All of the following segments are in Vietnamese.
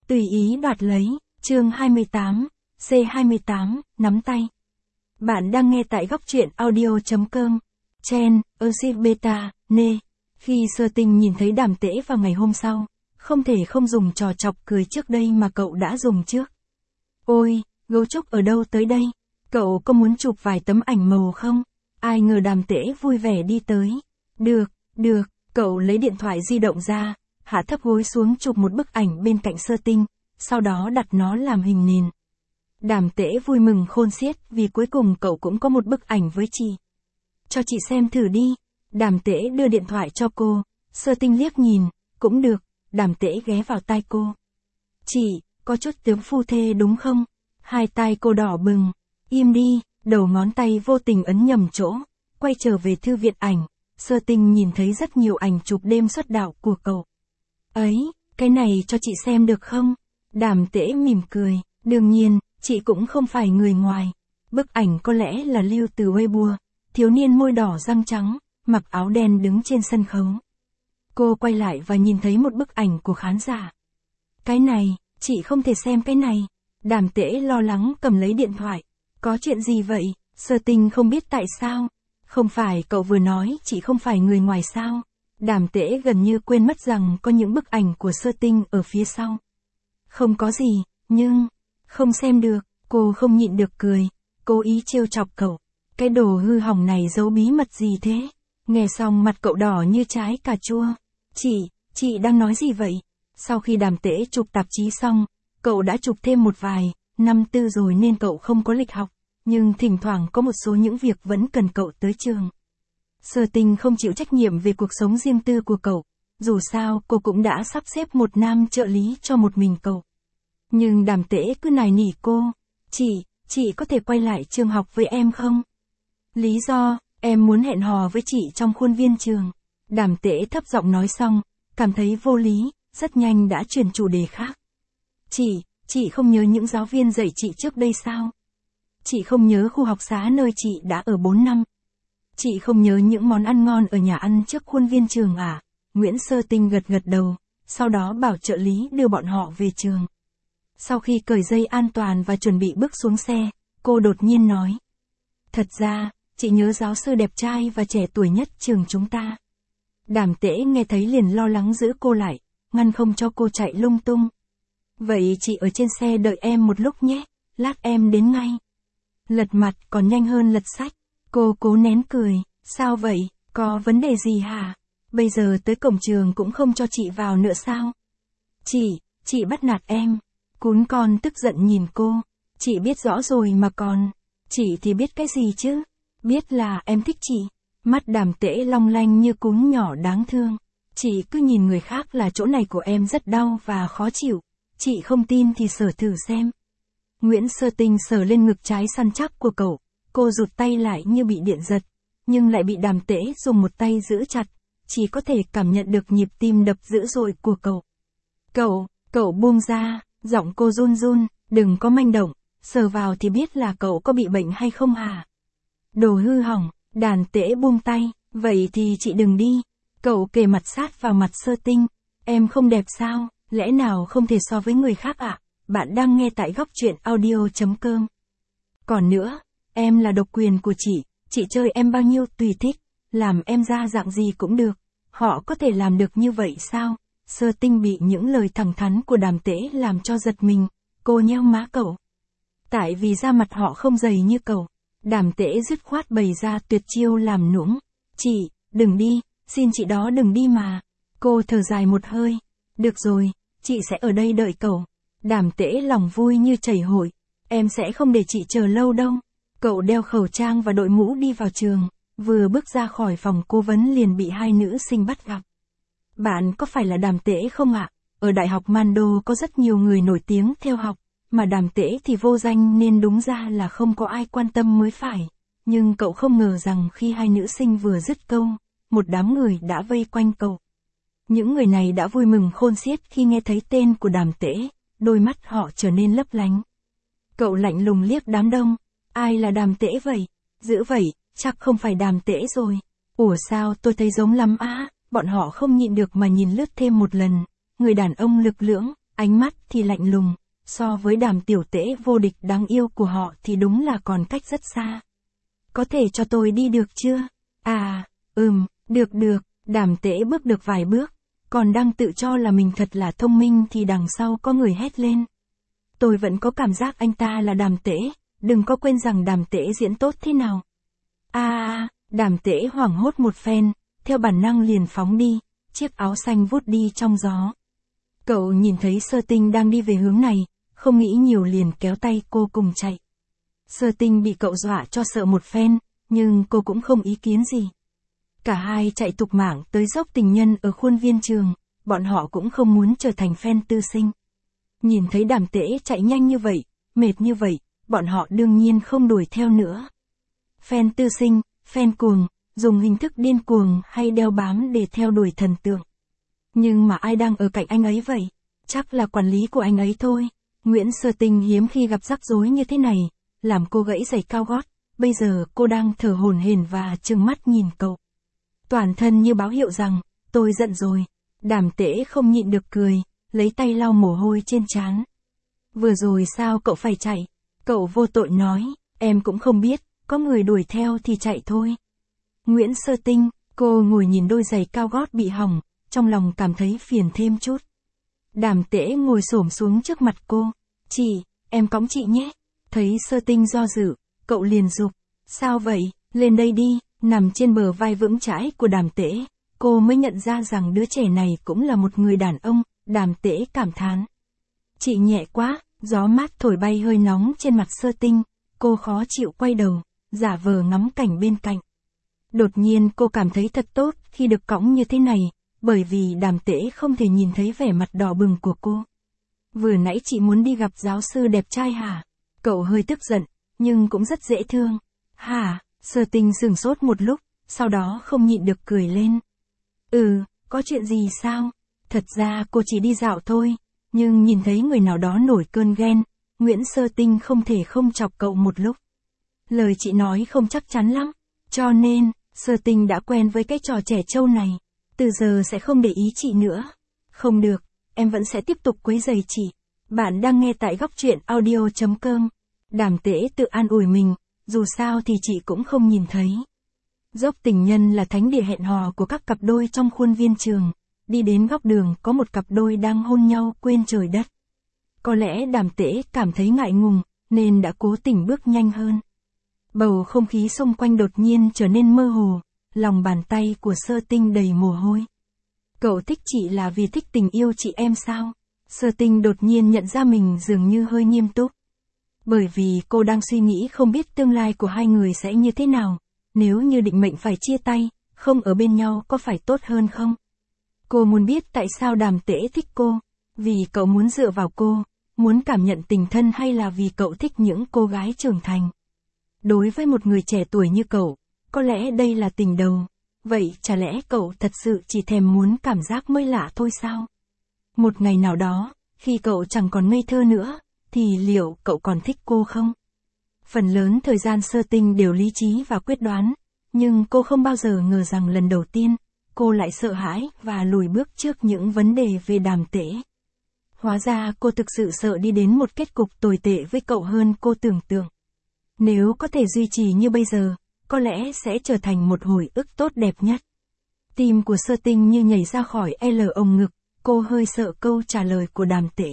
Tùy ý đoạt lấy, chương 28, C28, nắm tay. Bạn đang nghe tại góc truyện audio.com. Chen, Ursit Beta, Nê. Khi Sơ Tinh nhìn thấy Đàm Tễ vào ngày hôm sau, không thể không dùng trò chọc cười trước đây mà cậu đã dùng trước. Ôi, gấu trúc ở đâu tới đây? Cậu có muốn chụp vài tấm ảnh màu không? Ai ngờ Đàm Tễ vui vẻ đi tới. Được, cậu lấy điện thoại di động ra, hạ thấp gối xuống chụp một bức ảnh bên cạnh Sơ Tinh, sau đó đặt nó làm hình nền. Đàm Tễ vui mừng khôn xiết vì cuối cùng cậu cũng có một bức ảnh với chị. Cho chị xem thử đi. Đàm Tễ đưa điện thoại cho cô, Sơ Tinh liếc nhìn, cũng được, Đàm Tễ ghé vào tai cô. Chị, có chút tướng phu thê đúng không? Hai tai cô đỏ bừng. Im đi, đầu ngón tay vô tình ấn nhầm chỗ, quay trở về thư viện ảnh. Sơ Tinh nhìn thấy rất nhiều ảnh chụp đêm xuất đạo của cậu. Ấy, cái này cho chị xem được không? Đàm Tễ mỉm cười, đương nhiên, chị cũng không phải người ngoài. Bức ảnh có lẽ là lưu từ Weibo, thiếu niên môi đỏ răng trắng, mặc áo đen đứng trên sân khấu. Cô quay lại và nhìn thấy một bức ảnh của khán giả. Cái này, chị không thể xem cái này. Đàm Tễ lo lắng cầm lấy điện thoại. Có chuyện gì vậy? Sơ Tinh không biết tại sao. Không phải cậu vừa nói chị không phải người ngoài sao? Đàm Tễ gần như quên mất rằng có những bức ảnh của Sơ Tinh ở phía sau. Không có gì, nhưng... Không xem được, cô không nhịn được cười. Cố ý trêu chọc cậu. Cái đồ hư hỏng này giấu bí mật gì thế? Nghe xong mặt cậu đỏ như trái cà chua. Chị đang nói gì vậy? Sau khi Đàm Tễ chụp tạp chí xong, cậu đã chụp thêm một vài năm tư rồi nên cậu không có lịch học. Nhưng thỉnh thoảng có một số những việc vẫn cần cậu tới trường. Sơ Tinh không chịu trách nhiệm về cuộc sống riêng tư của cậu. Dù sao cô cũng đã sắp xếp một nam trợ lý cho một mình cậu. Nhưng Đàm Tễ cứ nài nỉ cô. Chị có thể quay lại trường học với em không? Lý do, em muốn hẹn hò với chị trong khuôn viên trường. Đàm Tễ thấp giọng nói xong, cảm thấy vô lý, rất nhanh đã chuyển chủ đề khác. Chị không nhớ những giáo viên dạy chị trước đây sao? Chị không nhớ khu học xá nơi chị đã ở 4 năm. Chị không nhớ những món ăn ngon ở nhà ăn trước khuôn viên trường à? Nguyễn Sơ Tinh gật đầu, sau đó bảo trợ lý đưa bọn họ về trường. Sau khi cởi dây an toàn và chuẩn bị bước xuống xe, cô đột nhiên nói. Thật ra, chị nhớ giáo sư đẹp trai và trẻ tuổi nhất trường chúng ta. Đàm Tễ nghe thấy liền lo lắng giữ cô lại, ngăn không cho cô chạy lung tung. Vậy chị ở trên xe đợi em một lúc nhé, lát em đến ngay. Lật mặt còn nhanh hơn lật sách. Cô cố nén cười, sao vậy, có vấn đề gì hả? Bây giờ tới cổng trường cũng không cho chị vào nữa sao? Chị bắt nạt em. Cún con tức giận nhìn cô. Chị biết rõ rồi mà còn. Chị thì biết cái gì chứ? Biết là em thích chị. Mắt Đàm Tễ long lanh như cún nhỏ đáng thương. Chị cứ nhìn người khác là chỗ này của em rất đau và khó chịu. Chị không tin thì sờ thử xem. Nguyễn Sơ Tinh sờ lên ngực trái săn chắc của cậu. Cô rụt tay lại như bị điện giật. Nhưng lại bị Đàm Tễ dùng một tay giữ chặt. Chỉ có thể cảm nhận được nhịp tim đập dữ dội của cậu. Cậu buông ra. Giọng cô run run, đừng có manh động, sờ vào thì biết là cậu có bị bệnh hay không hả? Đồ hư hỏng, Đàm Tễ buông tay, vậy thì chị đừng đi. Cậu kề mặt sát vào mặt Sơ Tinh, em không đẹp sao, lẽ nào không thể so với người khác ạ? Bạn đang nghe tại góc truyện audio.com. Còn nữa, em là độc quyền của chị chơi em bao nhiêu tùy thích, làm em ra dạng gì cũng được. Họ có thể làm được như vậy sao? Sơ Tinh bị những lời thẳng thắn của Đàm Tễ làm cho giật mình, cô nheo má cậu. Tại vì da mặt họ không dày như cậu. Đàm Tễ dứt khoát bày ra tuyệt chiêu làm nũng. Chị, đừng đi, xin chị đó đừng đi mà. Cô thở dài một hơi. Được rồi, chị sẽ ở đây đợi cậu. Đàm Tễ lòng vui như chảy hội. Em sẽ không để chị chờ lâu đâu. Cậu đeo khẩu trang và đội mũ đi vào trường. Vừa bước ra khỏi phòng cố vấn liền bị hai nữ sinh bắt gặp. Bạn có phải là Đàm Tễ không ạ? Ở Đại học Mando có rất nhiều người nổi tiếng theo học, mà Đàm Tễ thì vô danh nên đúng ra là không có ai quan tâm mới phải. Nhưng cậu không ngờ rằng khi hai nữ sinh vừa dứt câu, một đám người đã vây quanh cậu. Những người này đã vui mừng khôn xiết khi nghe thấy tên của Đàm Tễ, đôi mắt họ trở nên lấp lánh. Cậu lạnh lùng liếc đám đông, ai là Đàm Tễ vậy? Dữ vậy, chắc không phải Đàm Tễ rồi. Ủa sao tôi thấy giống lắm á? Bọn họ không nhịn được mà nhìn lướt thêm một lần. Người đàn ông lực lưỡng, ánh mắt thì lạnh lùng, so với Đàm tiểu tễ vô địch đáng yêu của họ thì đúng là còn cách rất xa. Có thể cho tôi đi được chưa? À, được, Đàm tễ bước được vài bước, còn đang tự cho là mình thật là thông minh thì đằng sau có người hét lên. Tôi vẫn có cảm giác anh ta là Đàm tễ, đừng có quên rằng Đàm tễ diễn tốt thế nào. Đàm tễ hoảng hốt một phen, theo bản năng liền phóng đi, chiếc áo xanh vút đi trong gió. Cậu nhìn thấy Sơ Tinh đang đi về hướng này, không nghĩ nhiều liền kéo tay cô cùng chạy. Sơ Tinh bị cậu dọa cho sợ một phen, nhưng cô cũng không ý kiến gì. Cả hai chạy tục mảng tới dốc Tình Nhân ở khuôn viên trường, bọn họ cũng không muốn trở thành fan tư sinh. Nhìn thấy Đàm tễ chạy nhanh như vậy, mệt như vậy, bọn họ đương nhiên không đuổi theo nữa. Fan tư sinh, fan cuồng, dùng hình thức điên cuồng hay đeo bám để theo đuổi thần tượng. Nhưng mà ai đang ở cạnh anh ấy vậy? Chắc là quản lý của anh ấy thôi. Nguyễn Sơ Tinh hiếm khi gặp rắc rối như thế này, làm cô gãy giày cao gót, bây giờ cô đang thở hổn hển và trừng mắt nhìn cậu. Toàn thân như báo hiệu rằng, tôi giận rồi. Đàm tễ không nhịn được cười, lấy tay lau mồ hôi trên trán. Vừa rồi sao cậu phải chạy? Cậu vô tội nói, em cũng không biết, có người đuổi theo thì chạy thôi. Nguyễn Sơ Tinh, cô ngồi nhìn đôi giày cao gót bị hỏng, trong lòng cảm thấy phiền thêm chút. Đàm tễ ngồi xổm xuống trước mặt cô. Chị, em cõng chị nhé. Thấy Sơ Tinh do dự, cậu liền giục. Sao vậy, lên đây đi. Nằm trên bờ vai vững chãi của Đàm tễ, cô mới nhận ra rằng đứa trẻ này cũng là một người đàn ông. Đàm tễ cảm thán. Chị nhẹ quá, gió mát thổi bay hơi nóng trên mặt Sơ Tinh, cô khó chịu quay đầu, giả vờ ngắm cảnh bên cạnh. Đột nhiên cô cảm thấy thật tốt khi được cõng như thế này, bởi vì Đàm tễ không thể nhìn thấy vẻ mặt đỏ bừng của cô. Vừa nãy chị muốn đi gặp giáo sư đẹp trai hả? Cậu hơi tức giận, nhưng cũng rất dễ thương. Hả? Sơ Tinh sửng sốt một lúc, sau đó không nhịn được cười lên. Có chuyện gì sao? Thật ra cô chỉ đi dạo thôi, nhưng nhìn thấy người nào đó nổi cơn ghen, Nguyễn Sơ Tinh không thể không chọc cậu một lúc. Lời chị nói không chắc chắn lắm, cho nên, Sơ Tinh đã quen với cái trò trẻ trâu này, từ giờ sẽ không để ý chị nữa. Không được, em vẫn sẽ tiếp tục quấy rầy chị. Bạn đang nghe tại góc truyện audio.com. Đàm tễ tự an ủi mình, dù sao thì chị cũng không nhìn thấy. Dốc Tình Nhân là thánh địa hẹn hò của các cặp đôi trong khuôn viên trường. Đi đến góc đường có một cặp đôi đang hôn nhau quên trời đất. Có lẽ Đàm tễ cảm thấy ngại ngùng, nên đã cố tình bước nhanh hơn. Bầu không khí xung quanh đột nhiên trở nên mơ hồ, lòng bàn tay của Sơ Tinh đầy mồ hôi. Cậu thích chị là vì thích tình yêu chị em sao? Sơ Tinh đột nhiên nhận ra mình dường như hơi nghiêm túc. Bởi vì cô đang suy nghĩ không biết tương lai của hai người sẽ như thế nào, nếu như định mệnh phải chia tay, không ở bên nhau có phải tốt hơn không? Cô muốn biết tại sao Đàm tễ thích cô, vì cậu muốn dựa vào cô, muốn cảm nhận tình thân hay là vì cậu thích những cô gái trưởng thành. Đối với một người trẻ tuổi như cậu, có lẽ đây là tình đầu, vậy chả lẽ cậu thật sự chỉ thèm muốn cảm giác mới lạ thôi sao? Một ngày nào đó, khi cậu chẳng còn ngây thơ nữa, thì liệu cậu còn thích cô không? Phần lớn thời gian Sơ Tinh đều lý trí và quyết đoán, nhưng cô không bao giờ ngờ rằng lần đầu tiên, cô lại sợ hãi và lùi bước trước những vấn đề về Đàm tễ. Hóa ra cô thực sự sợ đi đến một kết cục tồi tệ với cậu hơn cô tưởng tượng. Nếu có thể duy trì như bây giờ, có lẽ sẽ trở thành một hồi ức tốt đẹp nhất. Tim của Sơ Tinh như nhảy ra khỏi ống ngực, cô hơi sợ câu trả lời của Đàm tễ.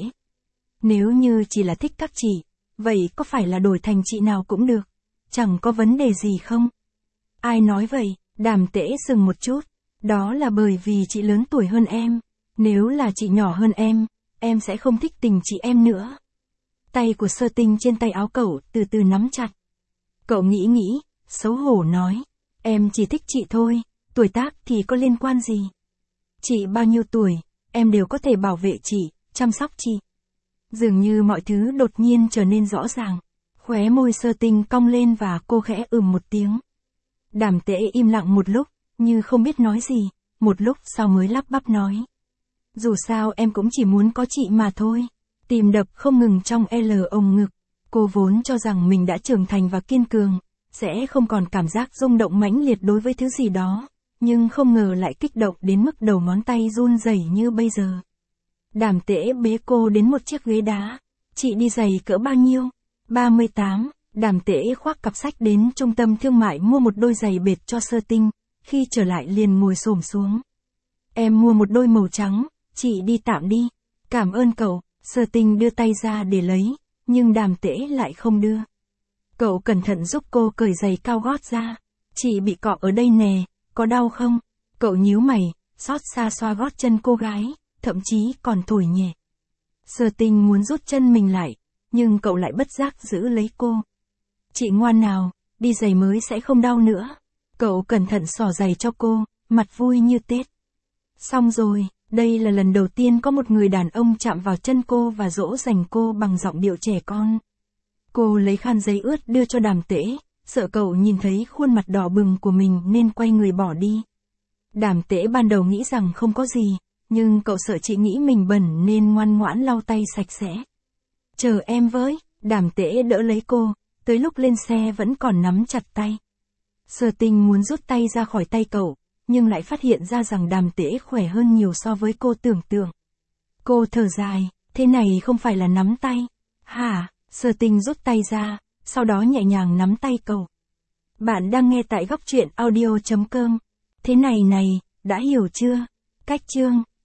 Nếu như chỉ là thích các chị, vậy có phải là đổi thành chị nào cũng được, chẳng có vấn đề gì không? Ai nói vậy? Đàm tễ dừng một chút. Đó là bởi vì chị lớn tuổi hơn em. Nếu là chị nhỏ hơn em sẽ không thích tình chị em nữa. Tay của Sơ Tinh trên tay áo cậu từ từ nắm chặt. Cậu nghĩ, xấu hổ nói. Em chỉ thích chị thôi, tuổi tác thì có liên quan gì? Chị bao nhiêu tuổi, em đều có thể bảo vệ chị, chăm sóc chị. Dường như mọi thứ đột nhiên trở nên rõ ràng. Khóe môi Sơ Tinh cong lên và cô khẽ một tiếng. Đàm tễ im lặng một lúc, như không biết nói gì, một lúc sau mới lắp bắp nói. Dù sao em cũng chỉ muốn có chị mà thôi. Tim đập không ngừng trong ống ngực. Cô vốn cho rằng mình đã trưởng thành và kiên cường, sẽ không còn cảm giác rung động mãnh liệt đối với thứ gì đó, nhưng không ngờ lại kích động đến mức đầu ngón tay run rẩy như bây giờ. Đàm Tễ bế cô đến một chiếc ghế đá. Chị đi giày cỡ bao nhiêu? 38. Đàm Tễ khoác cặp sách đến trung tâm thương mại mua một đôi giày bệt cho Sơ Tinh, khi trở lại liền ngồi xổm xuống. Em mua một đôi màu trắng, chị đi tạm đi. Cảm ơn cậu. Sơ Tinh đưa tay ra để lấy, nhưng Đàm Tễ lại không đưa. Cậu cẩn thận giúp cô cởi giày cao gót ra. Chị bị cọ ở đây nè, có đau không? Cậu nhíu mày, xót xa xoa gót chân cô gái, thậm chí còn thổi nhẹ. Sơ Tinh muốn rút chân mình lại, nhưng cậu lại bất giác giữ lấy cô. Chị ngoan nào, đi giày mới sẽ không đau nữa. Cậu cẩn thận xỏ giày cho cô, mặt vui như Tết. Xong rồi, đây là lần đầu tiên có một người đàn ông chạm vào chân cô và dỗ dành cô bằng giọng điệu trẻ con. Cô lấy khăn giấy ướt đưa cho Đàm Tễ, sợ cậu nhìn thấy khuôn mặt đỏ bừng của mình nên quay người bỏ đi. Đàm Tễ ban đầu nghĩ rằng không có gì, nhưng cậu sợ chị nghĩ mình bẩn nên ngoan ngoãn lau tay sạch sẽ. Chờ em với, Đàm Tễ đỡ lấy cô, tới lúc lên xe vẫn còn nắm chặt tay. Sơ Tinh muốn rút tay ra khỏi tay cậu, nhưng lại phát hiện ra rằng Đàm Tễ khỏe hơn nhiều so với cô tưởng tượng. Cô thở dài, thế này không phải là nắm tay. Hả? Sơ Tinh rút tay ra, sau đó nhẹ nhàng nắm tay cậu. Bạn đang nghe tại góc truyện audio.com. Thế này này, đã hiểu chưa? Cách chương